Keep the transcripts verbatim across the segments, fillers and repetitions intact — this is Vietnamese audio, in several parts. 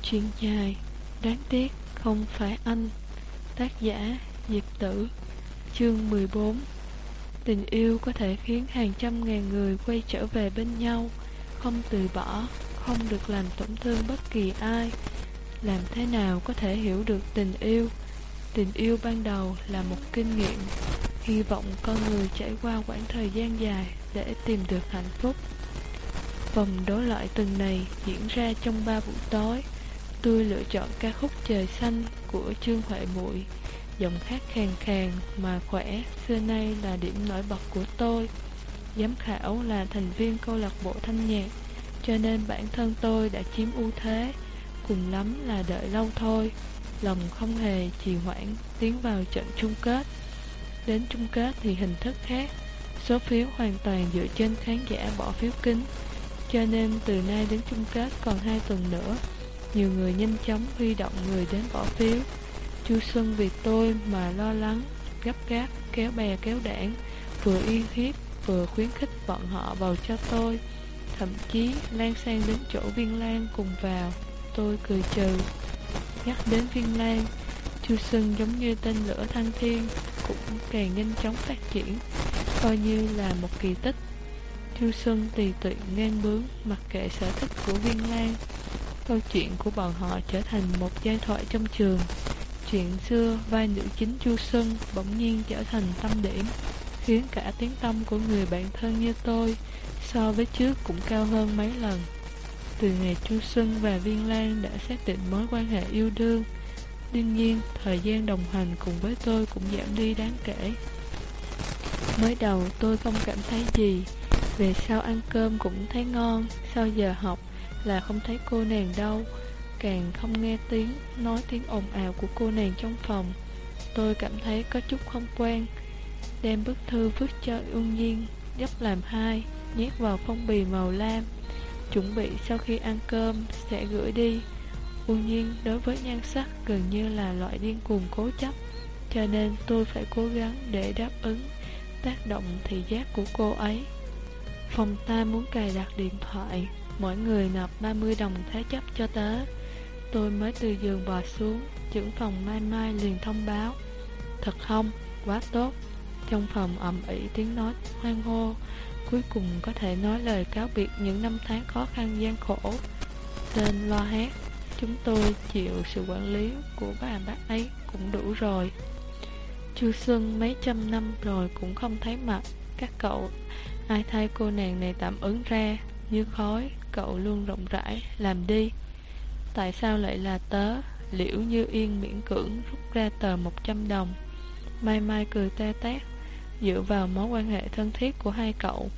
Chuyện dài, đáng tiếc không phải anh. Tác giả Diệp Tử. Chương mười bốn. Tình yêu có thể khiến hàng trăm ngàn người quay trở về bên nhau, không từ bỏ, không được làm tổn thương bất kỳ ai. Làm thế nào có thể hiểu được tình yêu? Tình yêu ban đầu là một kinh nghiệm, hy vọng con người trải qua quãng thời gian dài để tìm được hạnh phúc. Vòng đối lại tuần này diễn ra trong ba buổi tối. Tôi lựa chọn ca khúc Trời Xanh của Trương Huệ Muội. Giọng hát khàn khàn mà khỏe, xưa nay là điểm nổi bật của tôi. Giám khảo là thành viên câu lạc bộ thanh nhạc, cho nên bản thân tôi đã chiếm ưu thế, cùng lắm là đợi lâu thôi. Lòng không hề trì hoãn tiến vào trận chung kết. Đến chung kết thì hình thức khác, số phiếu hoàn toàn dựa trên khán giả bỏ phiếu kín, cho nên từ nay đến chung kết còn hai tuần nữa. Nhiều người nhanh chóng huy động người đến bỏ phiếu. Chu Xuân vì tôi mà lo lắng, gấp gáp, kéo bè kéo đảng, vừa uy hiếp vừa khuyến khích bọn họ bầu cho tôi. Thậm chí lan sang đến chỗ Viên Lan cùng vào. Tôi cười trừ. Nhắc đến Viên Lan, Chu Xuân giống như tên lửa thăng thiên, cũng càng nhanh chóng phát triển, coi như là một kỳ tích. Chu Xuân tùy tiện ngang bướng, mặc kệ sở thích của Viên Lan. Câu chuyện của bọn họ trở thành một giai thoại trong trường. Chuyện xưa vai nữ chính Chu Xuân bỗng nhiên trở thành tâm điểm, khiến cả tiếng tăm của người bạn thân như tôi so với trước cũng cao hơn mấy lần. Từ ngày Chu Xuân và Viên Lan đã xác định mối quan hệ yêu đương, đương nhiên thời gian đồng hành cùng với tôi cũng giảm đi đáng kể. Mới đầu tôi không cảm thấy gì, về sau ăn cơm cũng thấy ngon, sau giờ học là không thấy cô nàng đâu, càng không nghe tiếng nói tiếng ồn ào của cô nàng trong phòng. Tôi cảm thấy có chút không quen. Đem bức thư vứt cho Ương Nhiên, gấp làm hai, nhét vào phong bì màu lam, chuẩn bị sau khi ăn cơm sẽ gửi đi. Ương Nhiên đối với nhan sắc gần như là loại điên cuồng cố chấp, cho nên tôi phải cố gắng để đáp ứng tác động thị giác của cô ấy. Phòng ta muốn cài đặt điện thoại, mỗi người nộp ba mươi đồng thế chấp cho tớ. Tôi mới từ giường bò xuống, trưởng phòng Mai Mai liền thông báo. Thật không? Quá tốt. Trong phòng ầm ĩ tiếng nói hoan hô, cuối cùng có thể nói lời cáo biệt những năm tháng khó khăn gian khổ. Tên lo hát, chúng tôi chịu sự quản lý của bà bác ấy cũng đủ rồi. Chu Xuân mấy trăm năm rồi cũng không thấy mặt. Các cậu ai thay cô nàng này tạm ứng ra, như khói, cậu luôn rộng rãi, làm đi. Tại sao lại là tớ? Liễu Như Yên miễn cưỡng rút ra tờ một trăm đồng. Mai Mai cười te tét, dựa vào mối quan hệ thân thiết của hai cậu.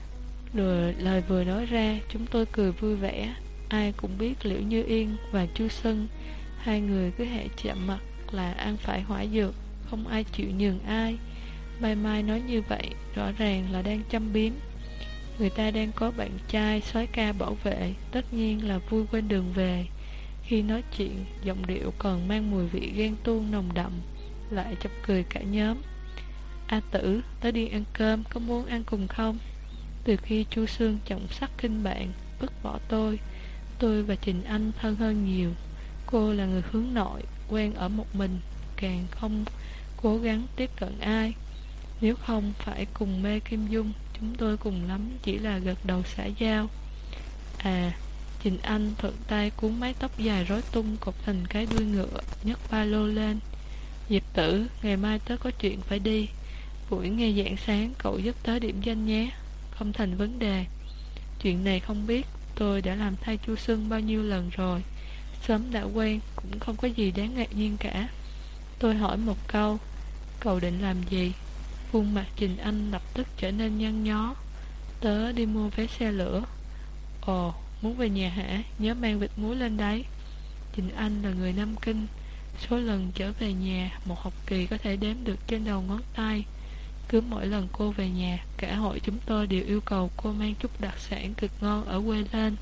Rồi lời vừa nói ra, chúng tôi cười vui vẻ. Ai cũng biết Liễu Như Yên và Chu Xuân, hai người cứ hễ chạm mặt là ăn phải hỏa dược, không ai chịu nhường ai. Mai Mai nói như vậy, rõ ràng là đang châm biếm. Người ta đang có bạn trai soái ca bảo vệ, tất nhiên là vui quên đường về. Khi nói chuyện, giọng điệu còn mang mùi vị ghen tuông nồng đậm, lại chọc cười cả nhóm. A Tử, tới đi ăn cơm, có muốn ăn cùng không? Từ khi Chu Xuân trọng sắc kinh bạn, vứt bỏ tôi, tôi và Trình Anh thân hơn nhiều. Cô là người hướng nội, quen ở một mình, càng không cố gắng tiếp cận ai. Nếu không phải cùng mê Kim Dung, chúng tôi cùng lắm chỉ là gật đầu xã giao. À, Trình Anh thuận tay cuốn mái tóc dài rối tung cột thành cái đuôi ngựa, nhấc ba lô lên. Diệp Tử, ngày mai tớ có chuyện phải đi. Buổi nghe giảng sáng cậu giúp tớ điểm danh nhé. Không thành vấn đề. Chuyện này không biết tôi đã làm thay Chu Xuân bao nhiêu lần rồi. Sớm đã quen, cũng không có gì đáng ngạc nhiên cả. Tôi hỏi một câu, cậu định làm gì? Khuôn mặt Trình Anh lập tức trở nên nhăn nhó. Tớ đi mua vé xe lửa. Ồ, muốn về nhà hả? Nhớ mang vịt muối lên đấy. Trình Anh là người Nam Kinh, số lần trở về nhà một học kỳ có thể đếm được trên đầu ngón tay. Cứ mỗi lần cô về nhà, cả hội chúng tôi đều yêu cầu cô mang chút đặc sản cực ngon ở quê lên.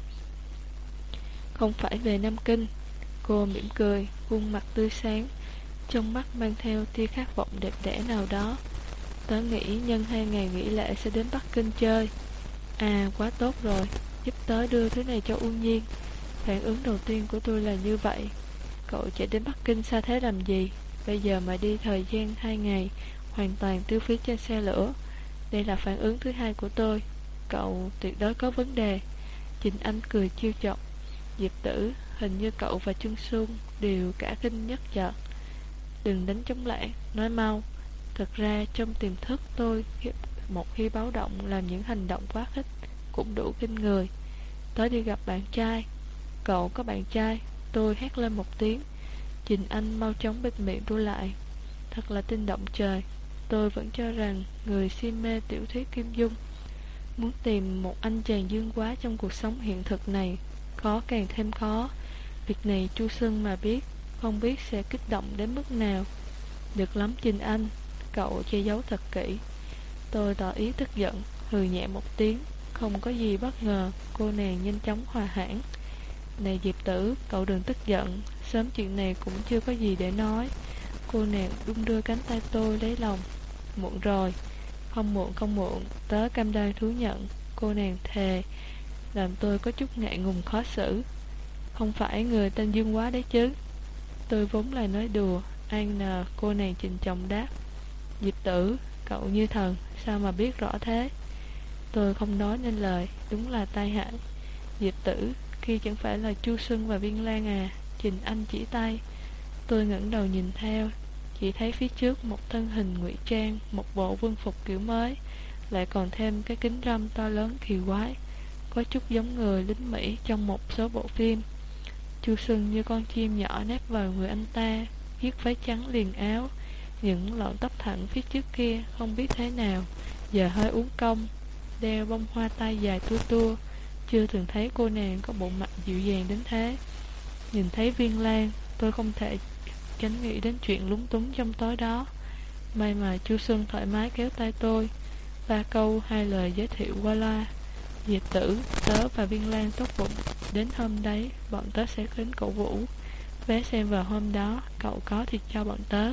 Không phải về Nam Kinh. Cô mỉm cười, khuôn mặt tươi sáng, trong mắt mang theo tia khát vọng đẹp đẽ nào đó. Tớ nghĩ nhân hai ngày nghỉ lễ sẽ đến Bắc Kinh chơi. À, quá tốt rồi, giúp tớ đưa thứ này cho Uông Nhiên. Phản ứng đầu tiên của tôi là như vậy. Cậu chạy đến Bắc Kinh xa thế làm gì? Bây giờ mà đi thời gian hai ngày, hoàn toàn tiêu phí trên xe lửa. Đây là phản ứng thứ hai của tôi. Cậu tuyệt đối có vấn đề. Trình Anh cười trêu chọc. Diệp Tử, hình như cậu và Trương Xuân đều cả kinh nhất chợt. Đừng đánh trống lảng, nói mau. Thật ra trong tiềm thức tôi, một khi báo động làm những hành động quá khích cũng đủ kinh người. Tới đi gặp bạn trai. Cậu có bạn trai? Tôi hét lên một tiếng. Trình Anh mau chóng bịt miệng tôi lại. Thật là tinh động trời. Tôi vẫn cho rằng người si mê tiểu thuyết Kim Dung muốn tìm một anh chàng dương quá trong cuộc sống hiện thực này khó càng thêm khó. Việc này Chu Xuân mà biết, không biết sẽ kích động đến mức nào. Được lắm Trình Anh, cậu che giấu thật kỹ. Tôi tỏ ý tức giận, hừ nhẹ một tiếng. Không có gì bất ngờ. Cô nàng nhanh chóng hòa hãn. Này Diệp Tử, cậu đừng tức giận. Sớm chuyện này cũng chưa có gì để nói. Cô nàng đung đưa cánh tay tôi lấy lòng. Muộn rồi. Không muộn không muộn. Tớ cam đoan thú nhận. Cô nàng thề, làm tôi có chút ngại ngùng khó xử. Không phải người tên Dương Quá đấy chứ? Tôi vốn là nói đùa. An nờ, cô nàng trình trọng đáp. Diệp Tử, cậu như thần, sao mà biết rõ thế? Tôi không nói nên lời. Đúng là tai hại. Diệp Tử, khi chẳng phải là Chu Xuân và Viên Lan à? Trình Anh chỉ tay. Tôi ngẩng đầu nhìn theo, chỉ thấy phía trước một thân hình ngụy trang, một bộ quân phục kiểu mới, lại còn thêm cái kính râm to lớn kỳ quái, có chút giống người lính Mỹ trong một số bộ phim. Chu Xuân như con chim nhỏ nép vào người anh ta, chiếc váy trắng liền áo, những lọn tóc thẳng phía trước kia không biết thế nào, giờ hơi uốn cong, đeo bông hoa tai dài tua tua. Chưa từng thấy cô nàng có bộ mặt dịu dàng đến thế. Nhìn thấy Viên Lan, tôi không thể tránh nghĩ đến chuyện lúng túng trong tối đó. May mà Chu Xuân thoải mái kéo tay tôi, ba câu hai lời giới thiệu qua loa. Diệp Tử, tớ và Viên Lan tốt bụng. Đến hôm đấy, bọn tớ sẽ đến cổ vũ. Vé xem vào hôm đó, cậu có thì cho bọn tớ.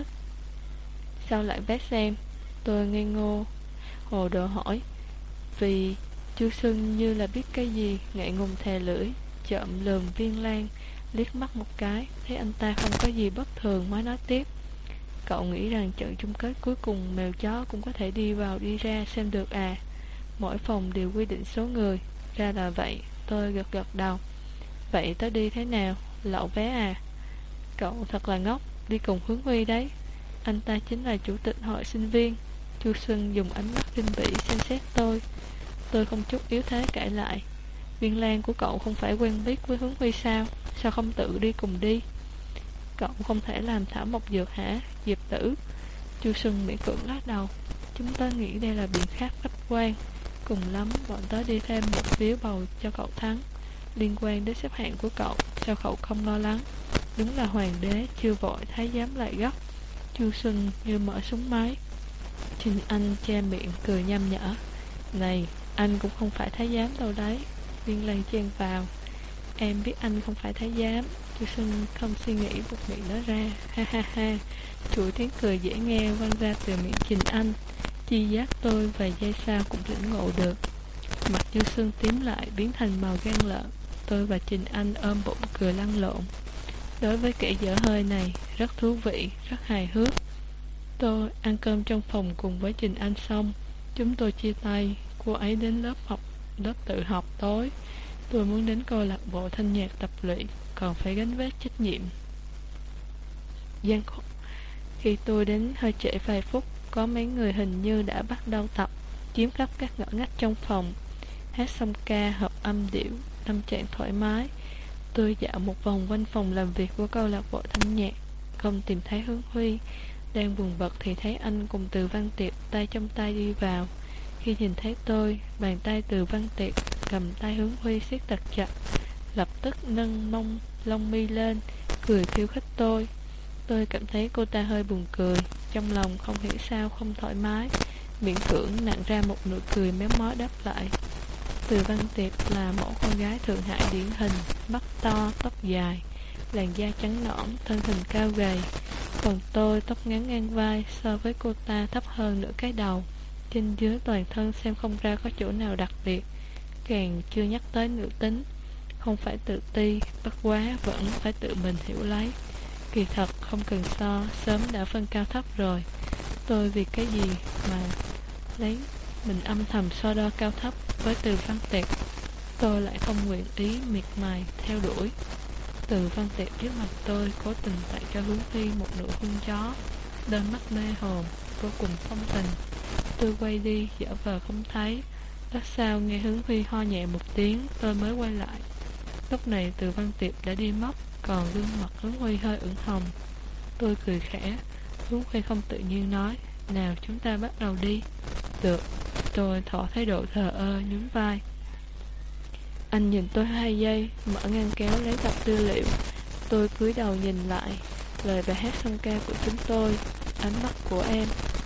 Sao lại vé xem? Tôi ngây ngô, hồ đồ hỏi. Vì Chu Xuân như là biết cái gì, ngại ngùng thè lưỡi, trộm lườm Viên Lan liếc mắt một cái, thấy anh ta không có gì bất thường mới nói tiếp. Cậu nghĩ rằng trận chung kết cuối cùng mèo chó cũng có thể đi vào đi ra xem được à? Mỗi phòng đều quy định số người. Ra là vậy. Tôi gật gật đầu. Vậy tớ đi thế nào? Lậu vé à? Cậu thật là ngốc. Đi cùng Hướng Huy đấy. Anh ta chính là chủ tịch hội sinh viên. Chu Xuân dùng ánh mắt kinh bỉ xem xét tôi. Tôi không chút yếu thế cãi lại. Viên Lan của cậu không phải quen biết với Hướng Huy sao? Sao không tự đi cùng đi? Cậu không thể làm thảo mộc dược hả, Diệp Tử? Chu Xuân miễn cưỡng lắc đầu. Chúng tớ nghĩ đây là biện pháp khách quan. Cùng lắm bọn tớ đi thêm một phiếu bầu cho cậu thắng. Liên quan đến xếp hạng của cậu, sao cậu không lo lắng? Đúng là hoàng đế chưa vội thái giám lại gấp. Chu Xuân như mở súng máy. Trình Anh che miệng cười nham nhở. Này, anh cũng không phải thái giám đâu đấy. Viên Lan chen vào. Em biết anh không phải thái giám. Chu Xuân không suy nghĩ buộc miệng nói ra. Ha ha ha. Chuỗi tiếng cười dễ nghe vang ra từ miệng Trình Anh. Chi giác tôi vài giây sau cũng lĩnh ngộ được. Mặt Chu Xuân tím lại biến thành màu gan lợn. Tôi và Trình Anh ôm bụng cười lăn lộn. Đối với kẻ dở hơi này, rất thú vị, rất hài hước. Tôi ăn cơm trong phòng cùng với Trình Anh xong, chúng tôi chia tay. Cô ấy đến lớp học, lớp tự học tối. Tôi muốn đến câu lạc bộ thanh nhạc tập luyện, còn phải gánh vác trách nhiệm gian khổ. Khi tôi đến hơi trễ vài phút, có mấy người hình như đã bắt đầu tập, chiếm khắp các ngõ ngách trong phòng. Hát xong ca hợp âm điệu, tâm trạng thoải mái. Tôi dạo một vòng quanh phòng làm việc của câu lạc bộ thanh nhạc, không tìm thấy Hướng Huy. Đang buồn bực thì thấy anh cùng Từ Văn Tiệp tay trong tay đi vào. Khi nhìn thấy tôi, bàn tay Từ Văn Tiệp cầm tay Hướng Huy siết thật chặt, lập tức nâng mông lông mi lên, cười khiêu khích tôi. Tôi cảm thấy cô ta hơi buồn cười, trong lòng không hiểu sao không thoải mái, miễn cưỡng nặn ra một nụ cười méo mó đáp lại. Từ Văn Tiệp là mẫu con gái Thượng Hải điển hình, mắt to, tóc dài, làn da trắng nõn, thân hình cao gầy. Còn tôi tóc ngắn ngang vai, so với cô ta thấp hơn nửa cái đầu, trên dưới toàn thân xem không ra có chỗ nào đặc biệt, càng chưa nhắc tới nữ tính. Không phải tự ti, bất quá vẫn phải tự mình hiểu lấy. Kỳ thật không cần so, sớm đã phân cao thấp rồi. Tôi vì cái gì mà lấy mình âm thầm so đo cao thấp với Từ Văn Tiệp. Tôi lại không nguyện ý miệt mài theo đuổi. Từ Văn Tiệp trước mặt tôi cố tình tặng cho Hướng Phi một nụ hôn chó, đôi mắt mê hồn, vô cùng phong tình. Tôi quay đi, giả vờ không thấy. Lát sau nghe Hướng Phi ho nhẹ một tiếng, tôi mới quay lại. Lúc này Từ Văn Tiệp đã đi mất, còn gương mặt Hướng Huy hơi ửng hồng. Tôi cười khẽ. Hướng Huy không tự nhiên nói, nào chúng ta bắt đầu đi. Được. Tôi tỏ thái độ thờ ơ, nhún vai. Anh nhìn tôi hai giây, mở ngăn kéo lấy tập tư liệu. Tôi cúi đầu nhìn lại lời bài hát song ca của chúng tôi, Ánh mắt của em.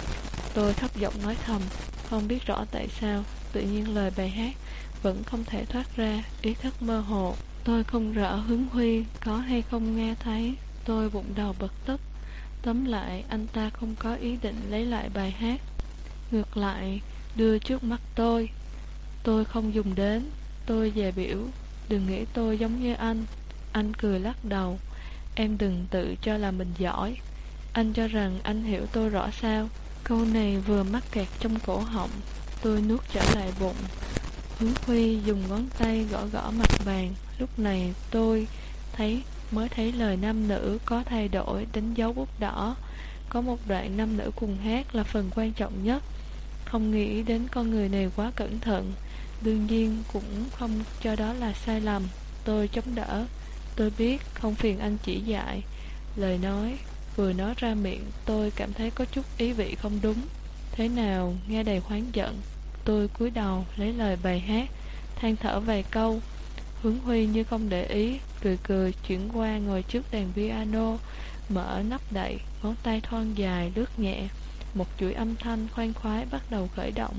Tôi thấp giọng nói thầm, không biết rõ tại sao, tự nhiên lời bài hát vẫn không thể thoát ra, ý thức mơ hồ. Tôi không rõ Hướng Huy có hay không nghe thấy. Tôi bụng đầu bực tức. Tóm lại, anh ta không có ý định lấy lại bài hát. Ngược lại, đưa trước mắt tôi. Tôi không dùng đến. Tôi dè biểu, đừng nghĩ tôi giống như anh. Anh cười lắc đầu. Em đừng tự cho là mình giỏi. Anh cho rằng anh hiểu tôi rõ sao? Câu này vừa mắc kẹt trong cổ họng. Tôi nuốt trở lại bụng. Hướng Huy dùng ngón tay gõ gõ mặt bàn. Lúc này tôi thấy mới thấy lời nam nữ có thay đổi, đánh dấu bút đỏ. Có một đoạn nam nữ cùng hát là phần quan trọng nhất. Không nghĩ đến con người này quá cẩn thận. Đương nhiên cũng không cho đó là sai lầm. Tôi chống đỡ. Tôi biết không phiền anh chỉ dạy. Lời nói vừa nói ra miệng, tôi cảm thấy có chút ý vị không đúng. Thế nào nghe đầy hoán giận. Tôi cúi đầu lấy lời bài hát, than thở vài câu. Hướng Huy như không để ý, cười cười chuyển qua ngồi trước đàn piano, mở nắp đậy, ngón tay thon dài lướt nhẹ. Một chuỗi âm thanh khoan khoái bắt đầu khởi động.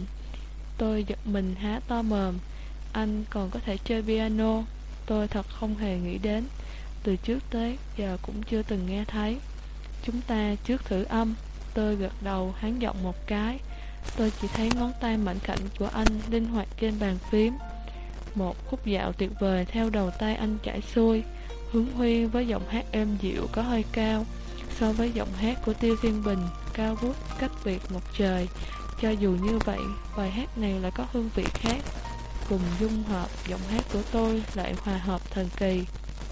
Tôi giật mình há to mồm. Anh còn có thể chơi piano. Tôi thật không hề nghĩ đến. Từ trước tới giờ cũng chưa từng nghe thấy. Chúng ta trước thử âm. Tôi gật đầu hắn giọng một cái. Tôi chỉ thấy ngón tay mảnh khảnh của anh linh hoạt trên bàn phím. Một khúc dạo tuyệt vời theo đầu tay anh chảy xuôi. Hướng Huy với giọng hát êm dịu có hơi cao. So với giọng hát của Tiêu Thiên Bình, cao vút cách biệt một trời. Cho dù như vậy, bài hát này lại có hương vị khác. Cùng dung hợp, giọng hát của tôi lại hòa hợp thần kỳ.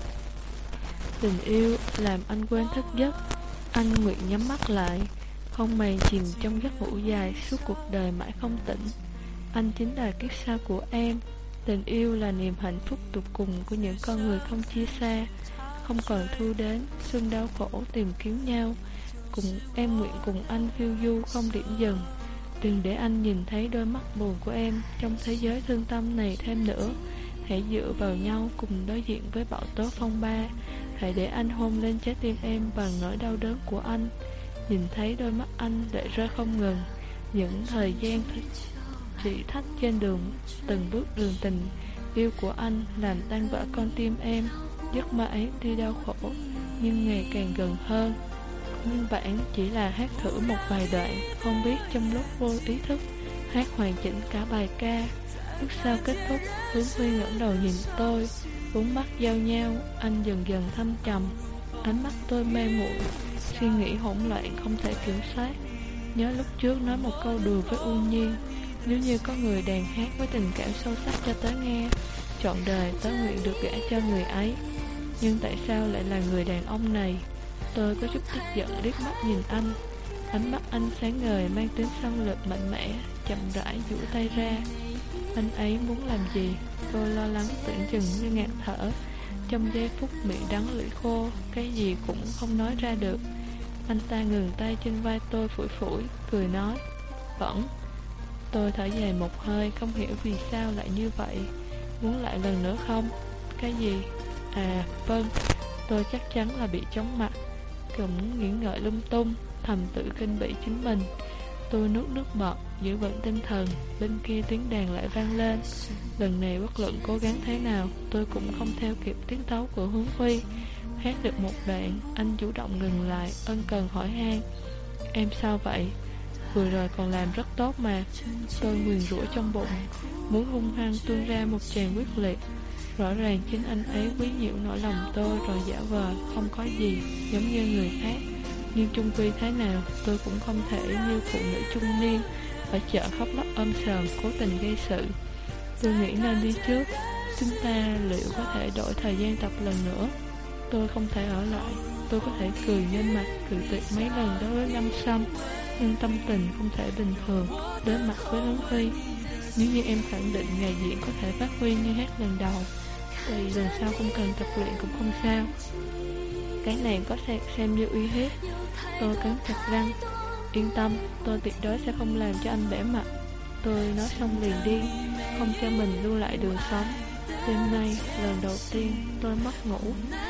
Tình yêu làm anh quên thức giấc. Anh nguyện nhắm mắt lại, không màng chìm trong giấc ngủ dài suốt cuộc đời mãi không tỉnh. Anh chính là kiếp sau của em. Tình yêu là niềm hạnh phúc tột cùng của những con người không chia xa, không còn thu đến, xuân đau khổ tìm kiếm nhau. Cùng em nguyện cùng anh phiêu du không điểm dừng. Đừng để anh nhìn thấy đôi mắt buồn của em trong thế giới thương tâm này thêm nữa. Hãy dựa vào nhau cùng đối diện với bão tố phong ba. Hãy để anh hôn lên trái tim em bằng nỗi đau đớn của anh. Nhìn thấy đôi mắt anh lệ rơi không ngừng. Những thời gian chỉ thách trên đường, từng bước đường tình yêu của anh làm tan vỡ con tim em. Giấc mơ ấy tuy đau khổ nhưng ngày càng gần hơn. Nguyên bản chỉ là hát thử một vài đoạn, không biết trong lúc vô ý thức hát hoàn chỉnh cả bài ca. Lúc sau kết thúc, Hướng Huy ngẩng đầu nhìn tôi, bốn mắt giao nhau, anh dần dần thâm trầm. Ánh mắt tôi mê muội, suy nghĩ hỗn loạn không thể kiểm soát. Nhớ lúc trước nói một câu đùa với U Nhiên, nếu như có người đàn hát với tình cảm sâu sắc cho tớ nghe, trọn đời tớ nguyện được gả cho người ấy. Nhưng tại sao lại là người đàn ông này? Tôi có chút tức giận liếc mắt nhìn anh. Ánh mắt anh sáng ngời mang tính xâm lược mạnh mẽ, chậm rãi duỗi tay ra. Anh ấy muốn làm gì? Tôi lo lắng tưởng chừng như ngạt thở. Trong giây phút miệng đắng lưỡi khô, cái gì cũng không nói ra được. Anh ta ngừng tay trên vai tôi phủi phủi, cười nói, vẫn. Tôi thở dài một hơi, không hiểu vì sao lại như vậy. Muốn lại lần nữa không? Cái gì? À, vâng. Tôi chắc chắn là bị chóng mặt. Cũng nghĩ ngợi lung tung, thầm tự khinh bỉ chính mình. Tôi nuốt nước bọt, giữ vững tinh thần. Bên kia tiếng đàn lại vang lên. Lần này bất luận cố gắng thế nào, tôi cũng không theo kịp tiết tấu của Hướng Huy. Hát được một đoạn, anh chủ động ngừng lại, ân cần hỏi han, em sao vậy? vừa rồi còn làm rất tốt mà. Tôi nguyền rủa trong bụng, muốn hung hăng tuôn ra một tràng quyết liệt. Rõ ràng chính anh ấy quý nhiễu nỗi lòng tôi rồi giả vờ không có gì, giống như người khác. Nhưng chung quy thế nào, tôi cũng không thể như phụ nữ trung niên ở chợ khóc lóc ôm sờm, cố tình gây sự. Tôi nghĩ nên đi trước. Chúng ta liệu có thể đổi thời gian tập lần nữa? Tôi không thể ở lại. Tôi có thể cười lên mặt, cự tuyệt mấy lần đối với Lâm Sâm, nhưng tâm tình không thể bình thường đối mặt với Lớn Phi. Nếu như em khẳng định ngày diễn có thể phát huy như hát lần đầu, thì lần sau không cần tập luyện cũng không sao. Cái này có xem, xem như uy hiếp. Tôi cắn chặt răng. Yên tâm, tôi tuyệt đối sẽ không làm cho anh bẽ mặt. Tôi nói xong liền đi, không cho mình lưu lại đường sống. Đêm nay, lần đầu tiên tôi mất ngủ.